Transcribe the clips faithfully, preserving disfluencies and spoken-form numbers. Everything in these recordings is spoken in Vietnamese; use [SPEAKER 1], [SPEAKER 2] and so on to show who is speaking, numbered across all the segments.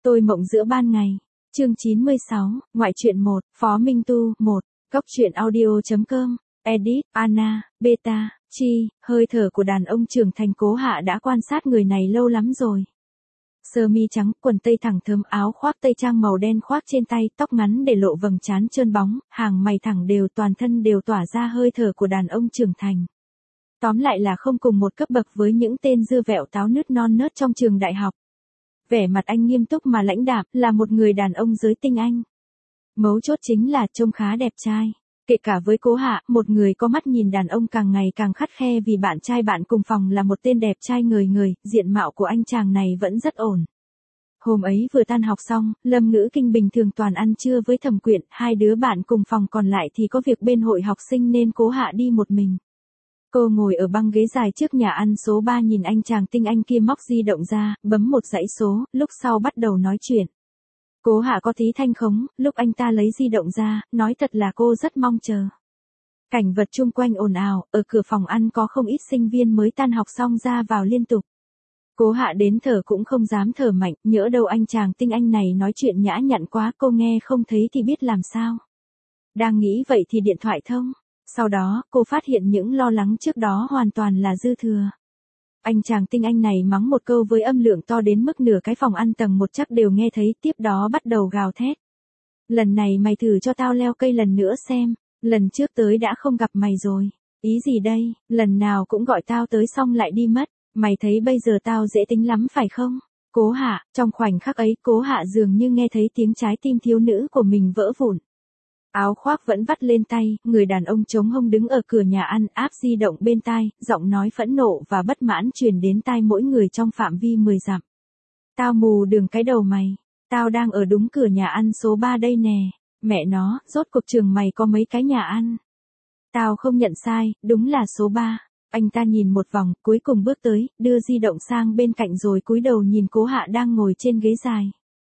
[SPEAKER 1] Tôi mộng giữa ban ngày. Chương chín mươi sáu, ngoại truyện một, Phó Minh Tu, một, Cóc truyện audio.com, edit, Anna, Beta, Chi, hơi thở của đàn ông trưởng thành Cố Hạ đã quan sát người này lâu lắm rồi. Sơ mi trắng, quần tây thẳng thớm, áo khoác tây trang màu đen khoác trên tay, tóc ngắn để lộ vầng trán trơn bóng, hàng mày thẳng đều, toàn thân đều tỏa ra hơi thở của đàn ông trưởng thành. Tóm lại là không cùng một cấp bậc với những tên dưa vẹo táo nứt non nớt trong trường đại học. Vẻ mặt anh nghiêm túc mà lãnh đạm, là một người đàn ông giới tinh anh. Mấu chốt chính là trông khá đẹp trai. Kể cả với Cố Hạ, một người có mắt nhìn đàn ông càng ngày càng khắt khe vì bạn trai bạn cùng phòng là một tên đẹp trai ngời ngời, diện mạo của anh chàng này vẫn rất ổn. Hôm ấy vừa tan học xong, Lâm Ngữ Kinh bình thường toàn ăn trưa với Thẩm Quyện, hai đứa bạn cùng phòng còn lại thì có việc bên hội học sinh nên Cố Hạ đi một mình. Cô ngồi ở băng ghế dài trước nhà ăn số ba nhìn anh chàng tinh anh kia móc di động ra, bấm một dãy số, lúc sau bắt đầu nói chuyện. Cố Hạ có tí thanh khống, lúc anh ta lấy di động ra, nói thật là cô rất mong chờ. Cảnh vật chung quanh ồn ào, ở cửa phòng ăn có không ít sinh viên mới tan học xong ra vào liên tục. Cố Hạ đến thở cũng không dám thở mạnh, nhỡ đâu anh chàng tinh anh này nói chuyện nhã nhặn quá, cô nghe không thấy thì biết làm sao. Đang nghĩ vậy thì điện thoại thông. Sau đó, cô phát hiện những lo lắng trước đó hoàn toàn là dư thừa. Anh chàng tinh anh này mắng một câu với âm lượng to đến mức nửa cái phòng ăn tầng một chắc đều nghe thấy, tiếp đó bắt đầu gào thét. Lần này mày thử cho tao leo cây lần nữa xem, lần trước tới đã không gặp mày rồi. Ý gì đây, lần nào cũng gọi tao tới xong lại đi mất, mày thấy bây giờ tao dễ tính lắm phải không? Cố Hạ, trong khoảnh khắc ấy, Cố Hạ dường như nghe thấy tiếng trái tim thiếu nữ của mình vỡ vụn. Áo khoác vẫn vắt lên tay, người đàn ông chống hông đứng ở cửa nhà ăn, áp di động bên tai, giọng nói phẫn nộ và bất mãn truyền đến tai mỗi người trong phạm vi mười dặm. Tao mù đường cái đầu mày, tao đang ở đúng cửa nhà ăn số ba đây nè, mẹ nó, rốt cuộc trường mày có mấy cái nhà ăn. Tao không nhận sai, đúng là số ba. Anh ta nhìn một vòng, cuối cùng bước tới, đưa di động sang bên cạnh rồi cúi đầu nhìn Cố Hạ đang ngồi trên ghế dài.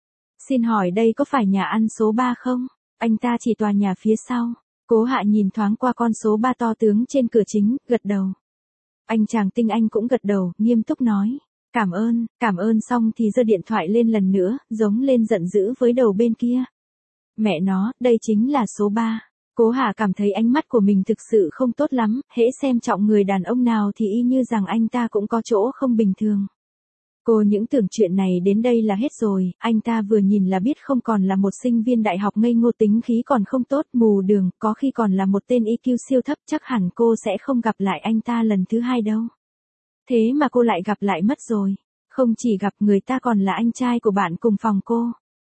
[SPEAKER 1] Xin hỏi đây có phải nhà ăn số ba không? Anh ta chỉ tòa nhà phía sau. Cố Hạ nhìn thoáng qua con số ba to tướng trên cửa chính, gật đầu. Anh chàng tinh anh cũng gật đầu, nghiêm túc nói. Cảm ơn, cảm ơn xong thì giơ điện thoại lên lần nữa, giống lên giận dữ với đầu bên kia. Mẹ nó, đây chính là số ba. Cố Hạ cảm thấy ánh mắt của mình thực sự không tốt lắm, hễ xem trọng người đàn ông nào thì y như rằng anh ta cũng có chỗ không bình thường. Cô những tưởng chuyện này đến đây là hết rồi, anh ta vừa nhìn là biết không còn là một sinh viên đại học ngây ngô tính khí còn không tốt, mù đường, có khi còn là một tên i kiu siêu thấp, chắc hẳn cô sẽ không gặp lại anh ta lần thứ hai đâu. Thế mà cô lại gặp lại mất rồi, không chỉ gặp người ta còn là anh trai của bạn cùng phòng cô.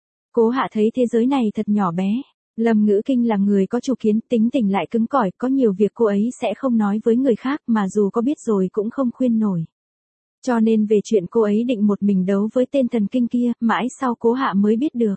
[SPEAKER 1] Cố Hạ thấy thế giới này thật nhỏ bé. Lâm Ngữ Kinh là người có chủ kiến, tính tình lại cứng cỏi, có nhiều việc cô ấy sẽ không nói với người khác mà dù có biết rồi cũng không khuyên nổi. Cho nên về chuyện cô ấy định một mình đấu với tên thần kinh kia, mãi sau Cố Hạ mới biết được.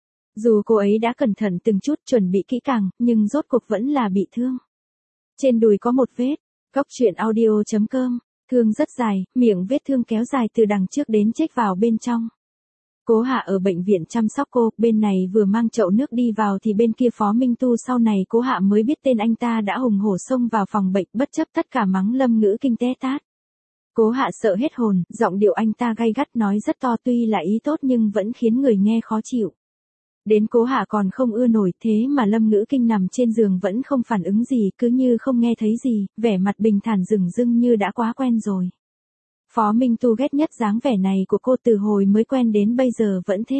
[SPEAKER 1] Dù cô ấy đã cẩn thận từng chút chuẩn bị kỹ càng, nhưng rốt cuộc vẫn là bị thương. Trên đùi có một vết, Cóc truyện audio.com, thương rất dài, miệng vết thương kéo dài từ đằng trước đến chếch vào bên trong. Cố Hạ ở bệnh viện chăm sóc cô, bên này vừa mang chậu nước đi vào thì bên kia Phó Minh Tu sau này Cố Hạ mới biết tên anh ta đã hùng hổ xông vào phòng bệnh bất chấp tất cả mắng Lâm Ngữ Kinh té tát. Cố Hạ sợ hết hồn, giọng điệu anh ta gay gắt nói rất to tuy là ý tốt nhưng vẫn khiến người nghe khó chịu. Đến Cố Hạ còn không ưa nổi thế mà Lâm Ngữ Kinh nằm trên giường vẫn không phản ứng gì, cứ như không nghe thấy gì, vẻ mặt bình thản dửng dưng như đã quá quen rồi. Phó Minh Tu ghét nhất dáng vẻ này của cô từ hồi mới quen đến bây giờ vẫn thế.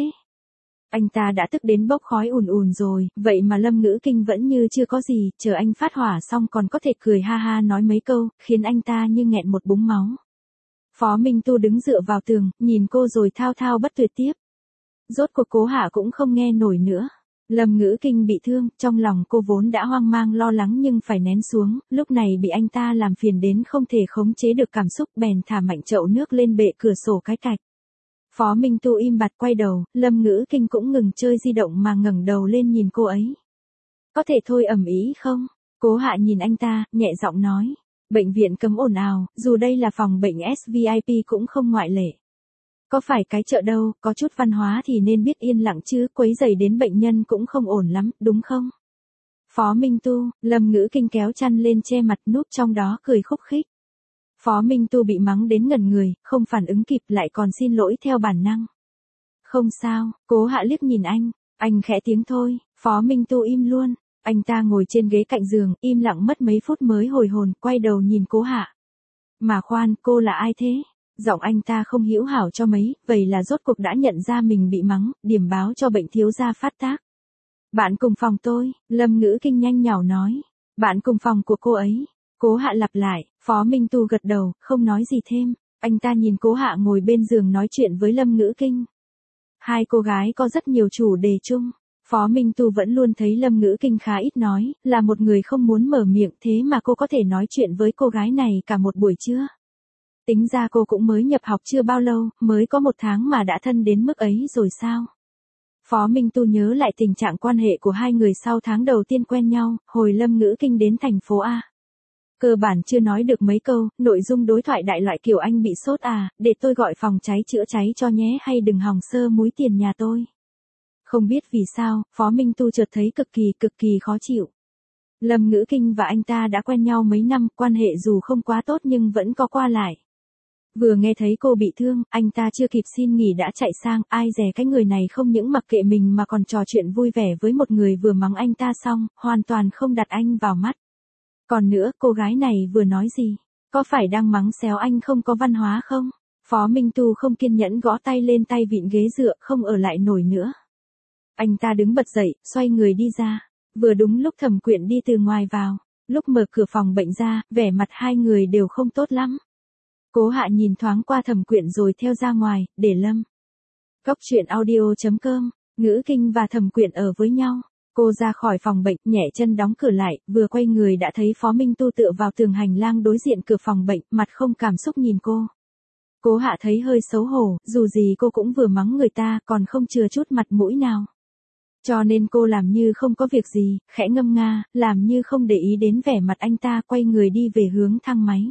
[SPEAKER 1] Anh ta đã tức đến bốc khói ùn ùn rồi, vậy mà Lâm Ngữ Kinh vẫn như chưa có gì, chờ anh phát hỏa xong còn có thể cười ha ha nói mấy câu, khiến anh ta như nghẹn một búng máu. Phó Minh Tu đứng dựa vào tường, nhìn cô rồi thao thao bất tuyệt tiếp. Rốt cuộc Cố Hạ cũng không nghe nổi nữa. Lâm Ngữ Kinh bị thương, trong lòng cô vốn đã hoang mang lo lắng nhưng phải nén xuống, lúc này bị anh ta làm phiền đến không thể khống chế được cảm xúc bèn thả mạnh chậu nước lên bệ cửa sổ cái cạch. Phó Minh Tu im bặt quay đầu, Lâm Ngữ Kinh cũng ngừng chơi di động mà ngẩng đầu lên nhìn cô ấy. Có thể thôi ầm ĩ không? Cố Hạ nhìn anh ta, nhẹ giọng nói. Bệnh viện cấm ồn ào, dù đây là phòng bệnh ét vê i pê cũng không ngoại lệ. Có phải cái chợ đâu, có chút văn hóa thì nên biết yên lặng chứ, quấy rầy đến bệnh nhân cũng không ổn lắm, đúng không? Phó Minh Tu, Lâm Ngữ Kinh kéo chăn lên che mặt núp trong đó cười khúc khích. Phó Minh Tu bị mắng đến ngẩn người, không phản ứng kịp lại còn xin lỗi theo bản năng. Không sao, Cố Hạ liếc nhìn anh, anh khẽ tiếng thôi, Phó Minh Tu im luôn. Anh ta ngồi trên ghế cạnh giường, im lặng mất mấy phút mới hồi hồn, quay đầu nhìn Cố Hạ. Mà khoan, cô là ai thế? Giọng anh ta không hữu hảo cho mấy, vậy là rốt cuộc đã nhận ra mình bị mắng, điểm báo cho bệnh thiếu gia phát tác. Bạn cùng phòng tôi, Lâm Ngữ Kinh nhanh nhảu nói. Bạn cùng phòng của cô ấy. Cố Hạ lặp lại, Phó Minh Tu gật đầu, không nói gì thêm. Anh ta nhìn Cố Hạ ngồi bên giường nói chuyện với Lâm Ngữ Kinh. Hai cô gái có rất nhiều chủ đề chung. Phó Minh Tu vẫn luôn thấy Lâm Ngữ Kinh khá ít nói, là một người không muốn mở miệng, thế mà cô có thể nói chuyện với cô gái này cả một buổi trưa. Tính ra cô cũng mới nhập học chưa bao lâu, mới có một tháng mà đã thân đến mức ấy rồi sao? Phó Minh Tu nhớ lại tình trạng quan hệ của hai người sau tháng đầu tiên quen nhau, hồi Lâm Ngữ Kinh đến thành phố A. Cơ bản chưa nói được mấy câu, nội dung đối thoại đại loại kiểu anh bị sốt à, để tôi gọi phòng cháy chữa cháy cho nhé hay đừng hòng sơ múi tiền nhà tôi. Không biết vì sao, Phó Minh Tu chợt thấy cực kỳ cực kỳ khó chịu. Lâm Ngữ Kinh và anh ta đã quen nhau mấy năm, quan hệ dù không quá tốt nhưng vẫn có qua lại. Vừa nghe thấy cô bị thương, anh ta chưa kịp xin nghỉ đã chạy sang, ai dè cái người này không những mặc kệ mình mà còn trò chuyện vui vẻ với một người vừa mắng anh ta xong, hoàn toàn không đặt anh vào mắt. Còn nữa, cô gái này vừa nói gì? Có phải đang mắng xéo anh không có văn hóa không? Phó Minh Tu không kiên nhẫn gõ tay lên tay vịn ghế dựa, không ở lại nổi nữa. Anh ta đứng bật dậy, xoay người đi ra. Vừa đúng lúc Thẩm Quyện đi từ ngoài vào. Lúc mở cửa phòng bệnh ra, vẻ mặt hai người đều không tốt lắm. Cố Hạ nhìn thoáng qua Thẩm Quyện rồi theo ra ngoài, để Lâm. Góc truyện audio chấm com, Ngữ Kinh và Thẩm Quyện ở với nhau. Cô ra khỏi phòng bệnh, nhẹ chân đóng cửa lại, vừa quay người đã thấy Phó Minh Tu tựa vào tường hành lang đối diện cửa phòng bệnh, mặt không cảm xúc nhìn cô. Cố Hạ thấy hơi xấu hổ, dù gì cô cũng vừa mắng người ta, còn không chừa chút mặt mũi nào. Cho nên cô làm như không có việc gì, khẽ ngâm nga, làm như không để ý đến vẻ mặt anh ta, quay người đi về hướng thang máy.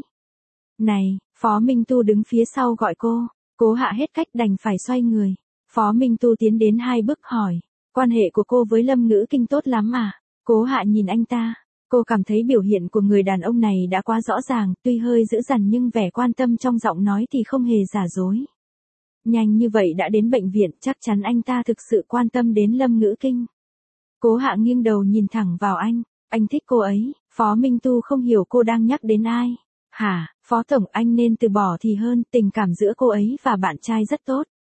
[SPEAKER 1] Này, Phó Minh Tu đứng phía sau gọi cô. Cố Hạ hết cách đành phải xoay người. Phó Minh Tu tiến đến hai bước hỏi. Quan hệ của cô với Lâm Ngữ Kinh tốt lắm à? Cố Hạ nhìn anh ta. Cô cảm thấy biểu hiện của người đàn ông này đã quá rõ ràng, tuy hơi dữ dằn nhưng vẻ quan tâm trong giọng nói thì không hề giả dối. Nhanh như vậy đã đến bệnh viện, chắc chắn anh ta thực sự quan tâm đến Lâm Ngữ Kinh. Cố Hạ nghiêng đầu nhìn thẳng vào anh. Anh thích cô ấy. Phó Minh Tu không hiểu cô đang nhắc đến ai. Hả, Phó Tổng, anh nên từ bỏ thì hơn, tình cảm giữa cô ấy và bạn trai rất tốt.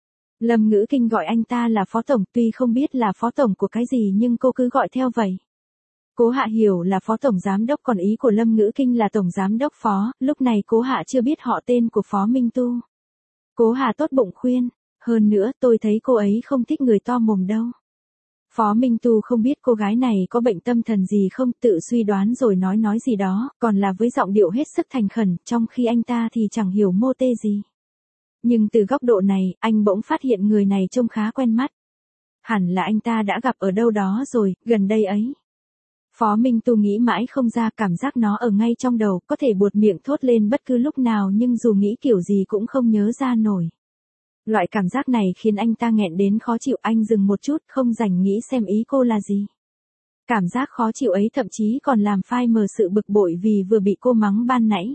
[SPEAKER 1] Lâm Ngữ Kinh gọi anh ta là Phó Tổng, tuy không biết là Phó Tổng của cái gì nhưng cô cứ gọi theo vậy. Cố Hạ hiểu là Phó Tổng Giám Đốc, còn ý của Lâm Ngữ Kinh là Tổng Giám Đốc Phó, lúc này Cố Hạ chưa biết họ tên của Phó Minh Tu. Cố Hạ tốt bụng khuyên, hơn nữa tôi thấy cô ấy không thích người to mồm đâu. Phó Minh Tu không biết cô gái này có bệnh tâm thần gì không, tự suy đoán rồi nói nói gì đó, còn là với giọng điệu hết sức thành khẩn, trong khi anh ta thì chẳng hiểu mô tê gì. Nhưng từ góc độ này, anh bỗng phát hiện người này trông khá quen mắt. Hẳn là anh ta đã gặp ở đâu đó rồi, gần đây ấy. Phó Minh Tu nghĩ mãi không ra, cảm giác nó ở ngay trong đầu, có thể buột miệng thốt lên bất cứ lúc nào nhưng dù nghĩ kiểu gì cũng không nhớ ra nổi. Loại cảm giác này khiến anh ta nghẹn đến khó chịu, anh dừng một chút, không rảnh nghĩ xem ý cô là gì. Cảm giác khó chịu ấy thậm chí còn làm phai mờ sự bực bội vì vừa bị cô mắng ban nãy.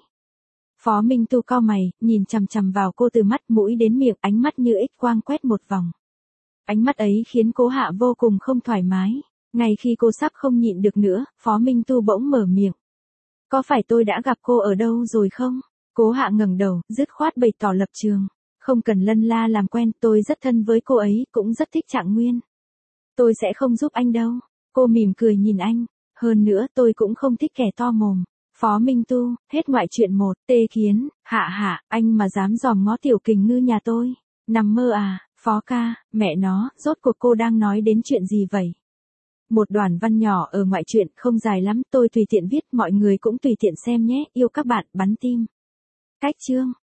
[SPEAKER 1] Phó Minh Tu cau mày, nhìn chằm chằm vào cô từ mắt mũi đến miệng, ánh mắt như X quang quét một vòng. Ánh mắt ấy khiến Cố Hạ vô cùng không thoải mái. Ngay khi cô sắp không nhịn được nữa, Phó Minh Tu bỗng mở miệng. Có phải tôi đã gặp cô ở đâu rồi không? Cố Hạ ngẩng đầu, dứt khoát bày tỏ lập trường. Không cần lân la làm quen, tôi rất thân với cô ấy, cũng rất thích Trạng Nguyên. Tôi sẽ không giúp anh đâu. Cô mỉm cười nhìn anh. Hơn nữa tôi cũng không thích kẻ to mồm. Phó Minh Tu, hết ngoại truyện một, Tê Kiến, hạ hạ, anh mà dám dòm ngó Tiểu Kình Ngư nhà tôi. Nằm mơ à, Phó ca, mẹ nó, rốt cuộc cô đang nói đến chuyện gì vậy? Một đoạn văn nhỏ ở ngoại truyện, không dài lắm, tôi tùy tiện viết, mọi người cũng tùy tiện xem nhé, yêu các bạn, bắn tim. Cách chương.